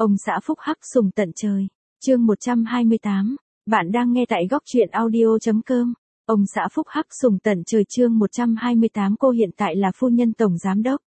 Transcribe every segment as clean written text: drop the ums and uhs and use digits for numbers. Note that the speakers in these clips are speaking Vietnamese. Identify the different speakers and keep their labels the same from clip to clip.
Speaker 1: Ông xã phúc hắc sùng tận trời. Chương 128. Bạn đang nghe tại góc truyện audio.com. Ông xã phúc hắc sùng tận trời chương 128. Cô hiện tại là phu nhân tổng giám đốc.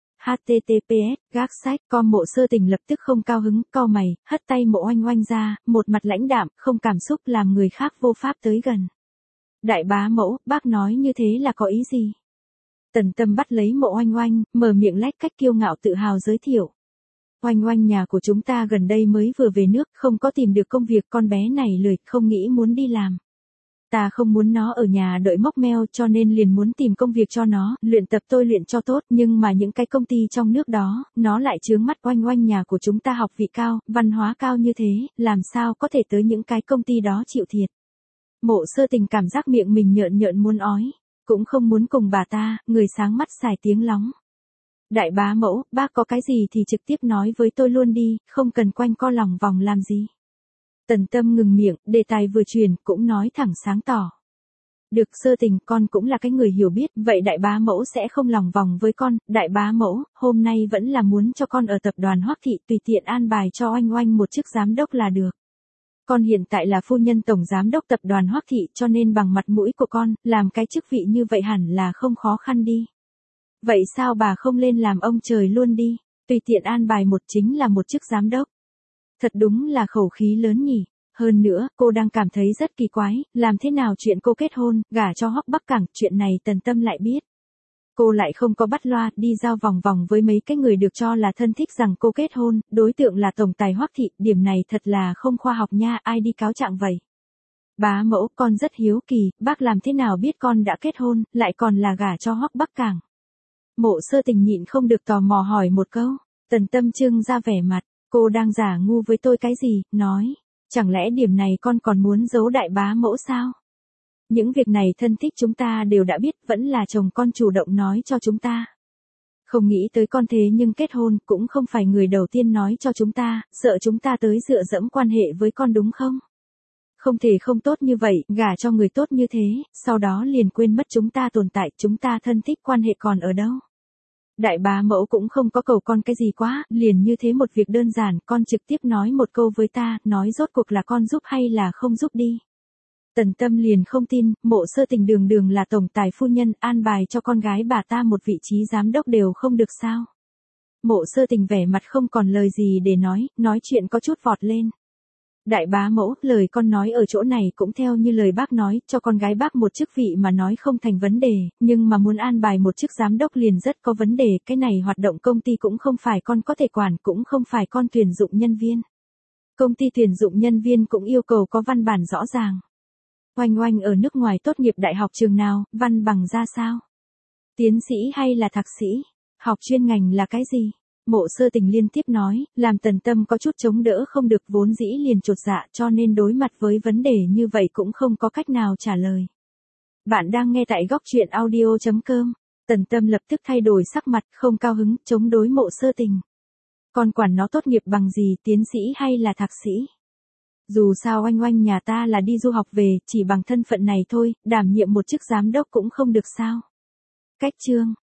Speaker 1: https gác sách. Com Mộ Sơ Tình lập tức không cao hứng, cau mày, hất tay Mộ Oanh Oanh ra, một mặt lãnh đạm, không cảm xúc làm người khác vô pháp tới gần. Đại bá mẫu, bác nói như thế là có ý gì? Tần Tâm bắt lấy Mộ Oanh Oanh, mở miệng lách cách kiêu ngạo tự hào giới thiệu. Oanh Oanh nhà của chúng ta gần đây mới vừa về nước, không có tìm được công việc, con bé này lười, không nghĩ muốn đi làm. Ta không muốn nó ở nhà đợi móc meo cho nên liền muốn tìm công việc cho nó, luyện tập tôi luyện cho tốt, nhưng mà những cái công ty trong nước đó, nó lại chướng mắt. Oanh Oanh nhà của chúng ta học vị cao, văn hóa cao như thế, làm sao có thể tới những cái công ty đó chịu thiệt. Mộ Sơ Tình cảm giác miệng mình nhợn nhợn muốn ói, cũng không muốn cùng bà ta, người sáng mắt xài tiếng lóng. Đại bá mẫu, bác có cái gì thì trực tiếp nói với tôi luôn đi, không cần quanh co lòng vòng làm gì. Tần Tâm ngừng miệng, đề tài vừa truyền, cũng nói thẳng sáng tỏ. Được Sơ Tình, con cũng là cái người hiểu biết, vậy đại bá mẫu sẽ không lòng vòng với con. Đại bá mẫu, hôm nay vẫn là muốn cho con ở tập đoàn Hoắc Thị, tùy tiện an bài cho Oanh Oanh một chức giám đốc là được. Con hiện tại là phu nhân tổng giám đốc tập đoàn Hoắc Thị cho nên bằng mặt mũi của con, làm cái chức vị như vậy hẳn là không khó khăn đi. Vậy sao bà không lên làm ông trời luôn đi, tùy tiện an bài một chính là một chức giám đốc. Thật đúng là khẩu khí lớn nhỉ. Hơn nữa, cô đang cảm thấy rất kỳ quái, làm thế nào chuyện cô kết hôn, gả cho Hoắc Bắc Cảng, chuyện này Tần Tâm lại biết. Cô lại không có bắt loa, đi giao vòng vòng với mấy cái người được cho là thân thích rằng cô kết hôn, đối tượng là tổng tài Hoắc Thị, điểm này thật là không khoa học nha, ai đi cáo trạng vậy. Bá mẫu, con rất hiếu kỳ, bác làm thế nào biết con đã kết hôn, lại còn là gả cho Hoắc Bắc Cảng. Mộ Sơ Tình nhịn không được tò mò hỏi một câu. Tần Tâm trưng ra vẻ mặt, cô đang giả ngu với tôi cái gì, nói, chẳng lẽ điểm này con còn muốn giấu đại bá mẫu sao? Những việc này thân thích chúng ta đều đã biết, vẫn là chồng con chủ động nói cho chúng ta. Không nghĩ tới con thế nhưng kết hôn cũng không phải người đầu tiên nói cho chúng ta, sợ chúng ta tới dựa dẫm quan hệ với con đúng không? Không thể không tốt như vậy, gả cho người tốt như thế, sau đó liền quên mất chúng ta tồn tại, chúng ta thân thích quan hệ còn ở đâu. Đại bá mẫu cũng không có cầu con cái gì quá, liền như thế một việc đơn giản, con trực tiếp nói một câu với ta, nói rốt cuộc là con giúp hay là không giúp đi. Tần Tâm liền không tin, Mộ Sơ Tình đường đường là tổng tài phu nhân, an bài cho con gái bà ta một vị trí giám đốc đều không được sao. Mộ Sơ Tình vẻ mặt không còn lời gì để nói chuyện có chút vọt lên. Đại bá mẫu, lời con nói ở chỗ này cũng theo như lời bác nói, cho con gái bác một chức vị mà nói không thành vấn đề, nhưng mà muốn an bài một chức giám đốc liền rất có vấn đề, cái này hoạt động công ty cũng không phải con có thể quản, cũng không phải con tuyển dụng nhân viên. Công ty tuyển dụng nhân viên cũng yêu cầu có văn bản rõ ràng. Oanh Oanh ở nước ngoài tốt nghiệp đại học trường nào, văn bằng ra sao? Tiến sĩ hay là thạc sĩ? Học chuyên ngành là cái gì? Mộ Sơ Tình liên tiếp nói, làm Tần Tâm có chút chống đỡ không được, vốn dĩ liền chột dạ cho nên đối mặt với vấn đề như vậy cũng không có cách nào trả lời. Bạn đang nghe tại góc truyện audio.com. Tần Tâm lập tức thay đổi sắc mặt, không cao hứng, chống đối Mộ Sơ Tình. Con quản nó tốt nghiệp bằng gì, tiến sĩ hay là thạc sĩ? Dù sao Oanh Oanh nhà ta là đi du học về, chỉ bằng thân phận này thôi, đảm nhiệm một chức giám đốc cũng không được sao? Cách chương.